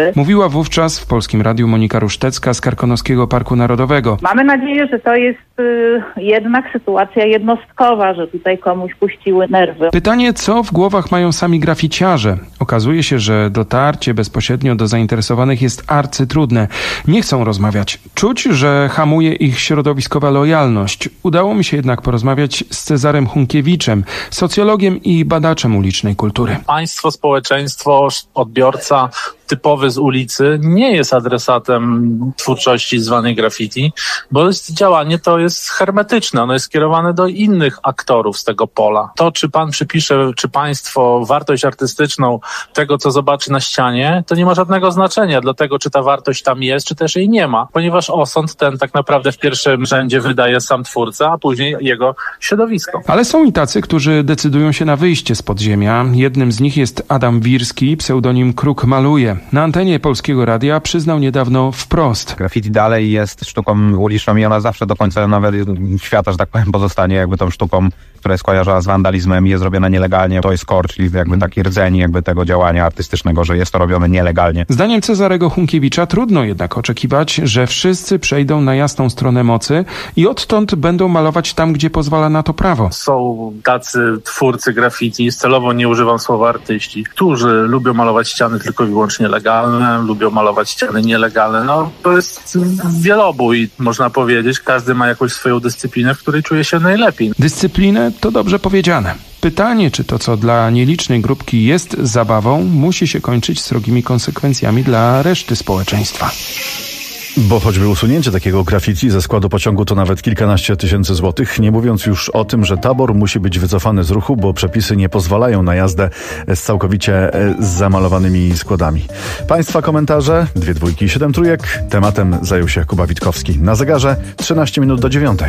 twórcy. Mówiła wówczas w Polskim Radiu Monika Rusztecka z Karkonoskiego Parku Narodowego. Mamy nadzieję, że to jest jednak sytuacja jednostkowa, że tutaj komuś puściły nerwy. Pytanie, co w głowach mają sami graficiarze? Okazuje się, że dotarcie bezpośrednio do zainteresowanych jest arcytrudne. Nie chcą rozmawiać. Czuć, że hamuje ich środowiskowa lojalność. Udało mi się jednak porozmawiać z Cezarem Hunkiewiczem, socjologiem i badaczem ulicznej kultury. Państwo, społeczeństwo, odbiorca typowy z ulicy nie jest adresatem twórczości zwanej graffiti, bo działanie to jest hermetyczne, ono jest skierowane do innych aktorów z tego pola. To, czy pan przypisze, czy państwo wartość artystyczną tego, co zobaczy na ścianie, to nie ma żadnego znaczenia dla tego, czy ta wartość tam jest, czy też jej nie ma, ponieważ osąd ten tak naprawdę w pierwszym rzędzie wydaje sam twórca, a później jego środowisko. Ale są i tacy, którzy decydują się na wyjście z podziemia. Jednym z nich jest Adam Wirski, pseudonim Kruk Maluje. Na antenie Polskiego Radia przyznał niedawno wprost. Graffiti dalej jest sztuką uliczną i ona zawsze do końca nawet świata, że tak powiem, pozostanie jakby tą sztuką, która jest kojarzona z wandalizmem i jest robiona nielegalnie. To jest core, czyli jakby taki rdzeń jakby tego działania artystycznego, że jest to robione nielegalnie. Zdaniem Cezarego Hunkiewicza trudno jednak oczekiwać, że wszyscy przejdą na jasną stronę mocy i odtąd będą malować tam, gdzie pozwala na to prawo. Są tacy twórcy graffiti, celowo nie używam słowa artyści, którzy lubią malować ściany tylko i wyłącznie legalne, lubią malować ściany nielegalne. No to jest wielobój, można powiedzieć. Każdy ma jakąś swoją dyscyplinę, w której czuje się najlepiej. Dyscyplinę to dobrze powiedziane. Pytanie, czy to, co dla nielicznej grupki jest zabawą, musi się kończyć srogimi konsekwencjami dla reszty społeczeństwa. Bo choćby usunięcie takiego graffiti ze składu pociągu to nawet kilkanaście tysięcy złotych, nie mówiąc już o tym, że tabor musi być wycofany z ruchu, bo przepisy nie pozwalają na jazdę z całkowicie zamalowanymi składami. Państwa komentarze, 2 dwójki i 7 trójek. Tematem zajął się Kuba Witkowski. Na zegarze 13 minut do 9.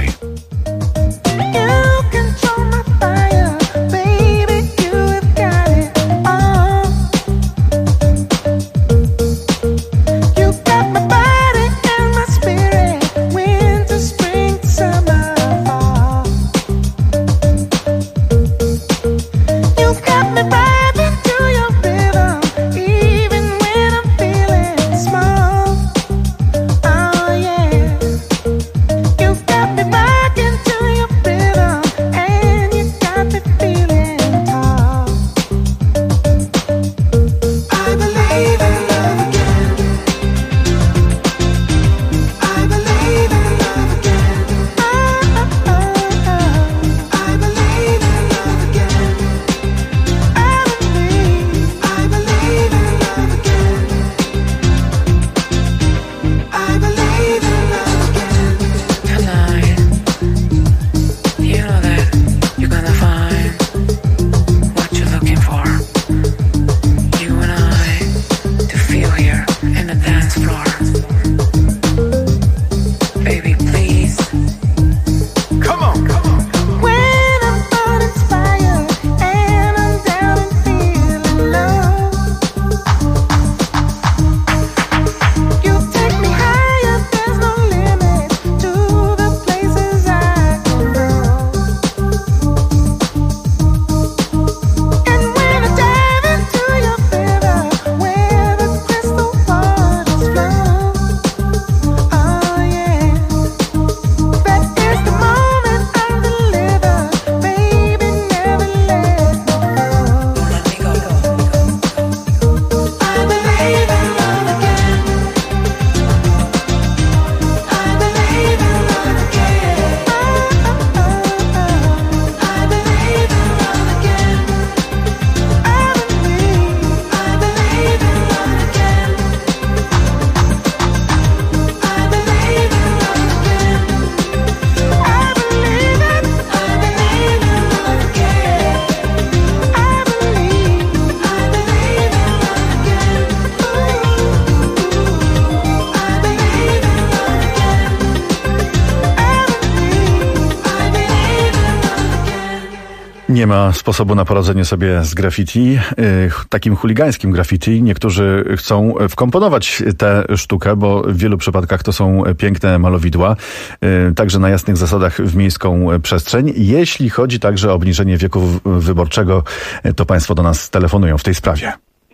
Nie ma sposobu na poradzenie sobie z graffiti, takim chuligańskim graffiti. Niektórzy chcą wkomponować tę sztukę, bo w wielu przypadkach to są piękne malowidła, także na jasnych zasadach w miejską przestrzeń. Jeśli chodzi także o obniżenie wieku wyborczego, to państwo do nas telefonują w tej sprawie.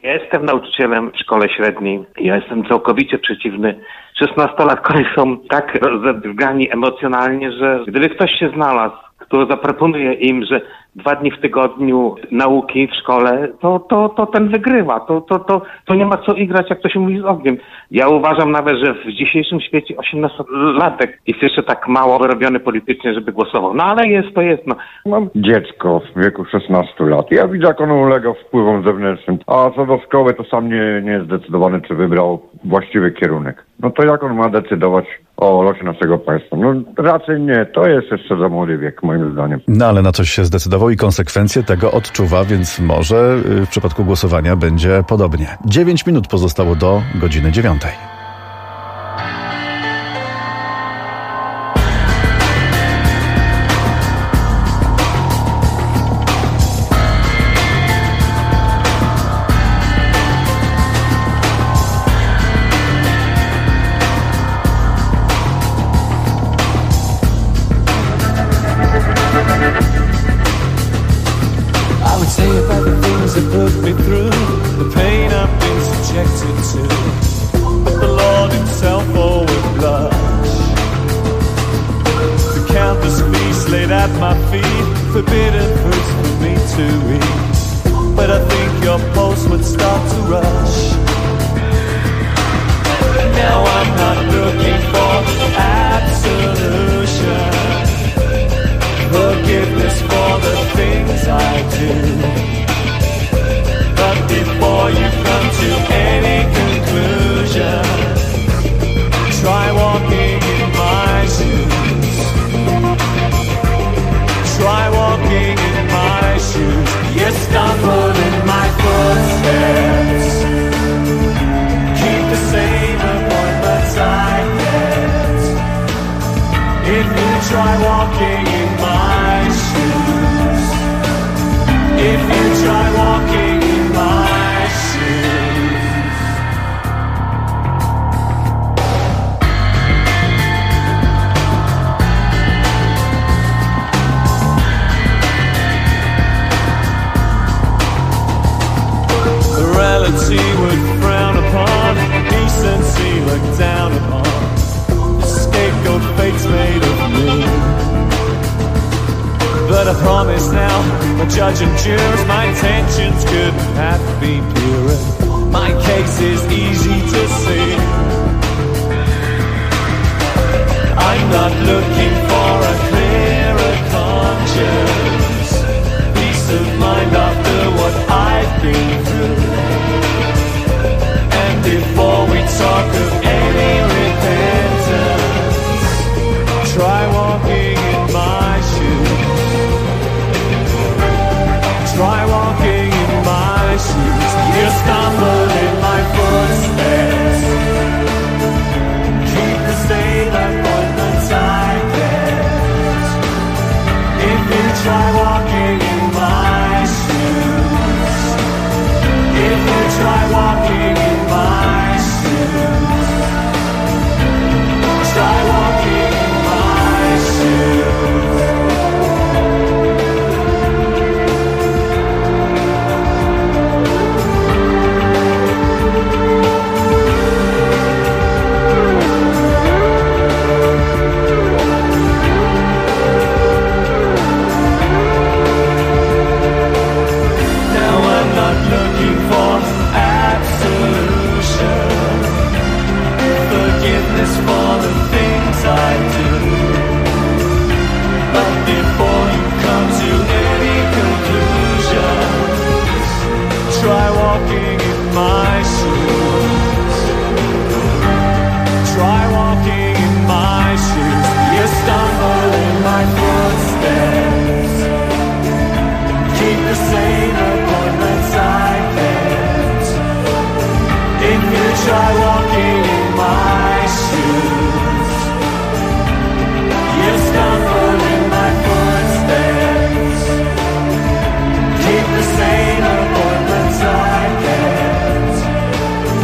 Ja jestem nauczycielem w szkole średniej. Ja jestem całkowicie przeciwny. 16-latkowie są tak rozedrgani emocjonalnie, że gdyby ktoś się znalazł, który zaproponuje im, że 2 dni w tygodniu nauki w szkole, to ten wygrywa. To nie ma co igrać, jak to się mówi, z ogniem. Ja uważam nawet, że w dzisiejszym świecie 18-latek jest jeszcze tak mało wyrobiony politycznie, żeby głosował. No ale jest, to jest. No. Mam dziecko w wieku 16 lat. Ja widzę, jak ono ulega wpływom zewnętrznym. A co do szkoły, to sam nie jest zdecydowany, czy wybrał właściwy kierunek. No to jak on ma decydować o losie naszego państwa? No raczej nie. To jest jeszcze za młody wiek, moim zdaniem. No ale na coś się zdecydował i konsekwencje tego odczuwa, więc może w przypadku głosowania będzie podobnie. 9 minut pozostało do godziny 9. But I promise now, the judge and jurors, my intentions couldn't have been purer. My case is easy to see. I'm not looking for a clearer conscience, peace of mind after what I've been through. And before we talk of any repentance, try walking in my shoes. Try walking in my shoes. You stumble in my footsteps. Keep the same appointments I kept. If you try walking in my shoes, if you try walking in my shoes, try walking in my shoes. Looking for absolution, forgiveness for the things I do. But before you come to any conclusions, try walking in my shoes. Try walking in my shoes. You stumble in my footsteps. Keep the same appointments I kept. If you try walking in my shoes, you stumble in my footsteps. Keep the same appointments I kept.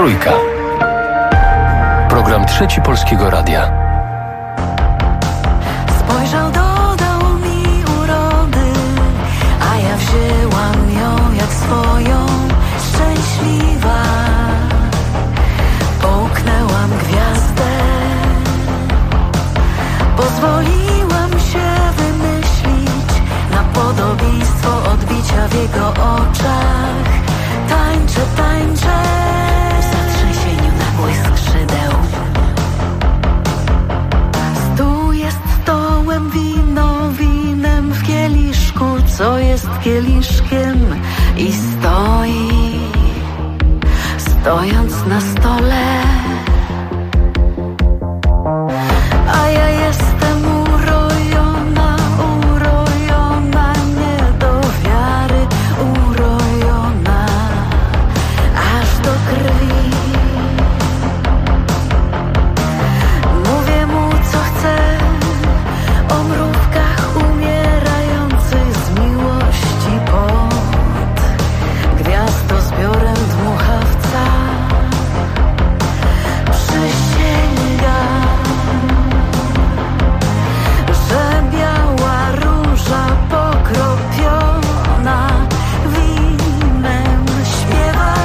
Trójka. Program Trzeci Polskiego Radia. Spojrzał, dodał mi urody, a ja wzięłam ją jak swoją. Szczęśliwa, połknęłam gwiazdę, pozwoliłam się wymyślić na podobieństwo odbicia w jego oczach. Tańczę, tańczę w zatrzęsieniu nagłych skrzydeł. Stół jest stołem, wino winem w kieliszku, co jest kieliszkiem i stoi, stojąc na stole. A ja jestem urojona, urojona, nie do wiary, urojona aż do krwi. Mówię mu, co chcę, o mrówkach umierających z miłości pod gwiazdozbiorem dmuchawca. Przysięgam, że biała róża pokropiona winem śpiewa.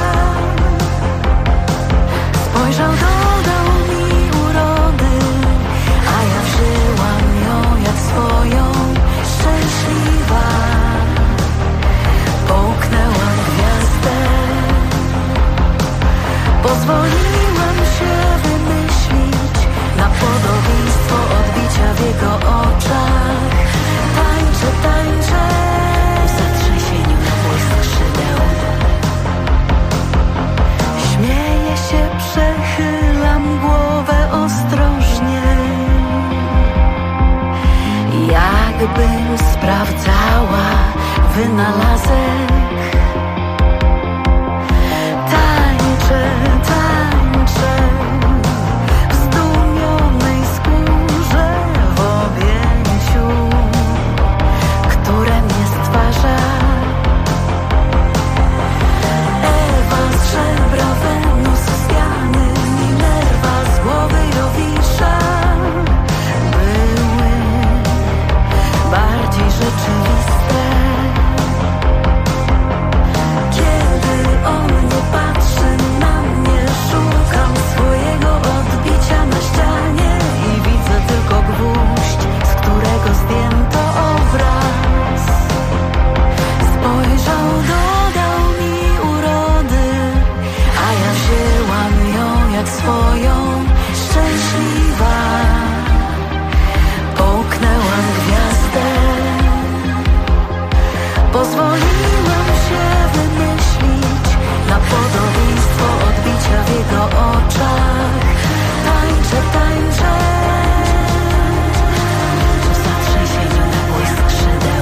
Spojrzał, dodał mi urody, a ja wzięłam ją jak swoją. Szczęśliwa, połknęłam gwiazdę, pozwoliłam się wymyślić na podobieństwo odbicia w jego oczach. Tańczę, tańczę w zatrzęsieniu nagłych skrzydeł. Śmieję się, przechylam głowę ostrożnie, jakbym sprawdzała wynalazek. Tańczę, tańczę w zdumionej skórze, w objęciu, które mnie stwarza. Ewa z żebra, Wenus z Jany, Minerva z głowy Jowisza były bardziej rzeczywiste. Kiedy on nie patrzy na mnie, szukam swojego odbicia na ścianie i widzę tylko gwóźdź, z którego zdjęto obraz. Spojrzał, dodał mi urody, a ja wzięłam ją jak swoją. Szczęśliwa, połknęłam gwiazdę, pozwoliłam się wymyślić na podobieństwo odbicia w jego oczach. Tańczę, tańczę w zatrzęsieniu nagłych skrzydeł.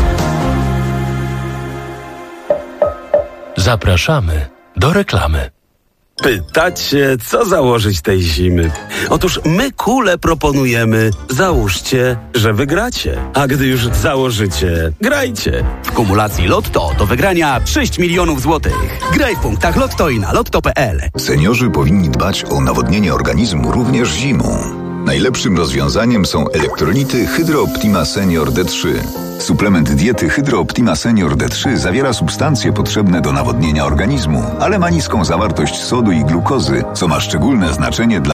Zapraszamy do reklamy. Pytacie, co założyć tej zimy? Otóż my kule proponujemy. Załóżcie, że wygracie. A gdy już założycie, grajcie. W kumulacji Lotto do wygrania 6 milionów złotych. Graj w punktach Lotto i na lotto.pl. Seniorzy powinni dbać o nawodnienie organizmu również zimą. Najlepszym rozwiązaniem są elektrolity Hydro Optima Senior D3. Suplement diety Hydro Optima Senior D3 zawiera substancje potrzebne do nawodnienia organizmu, ale ma niską zawartość sodu i glukozy, co ma szczególne znaczenie dla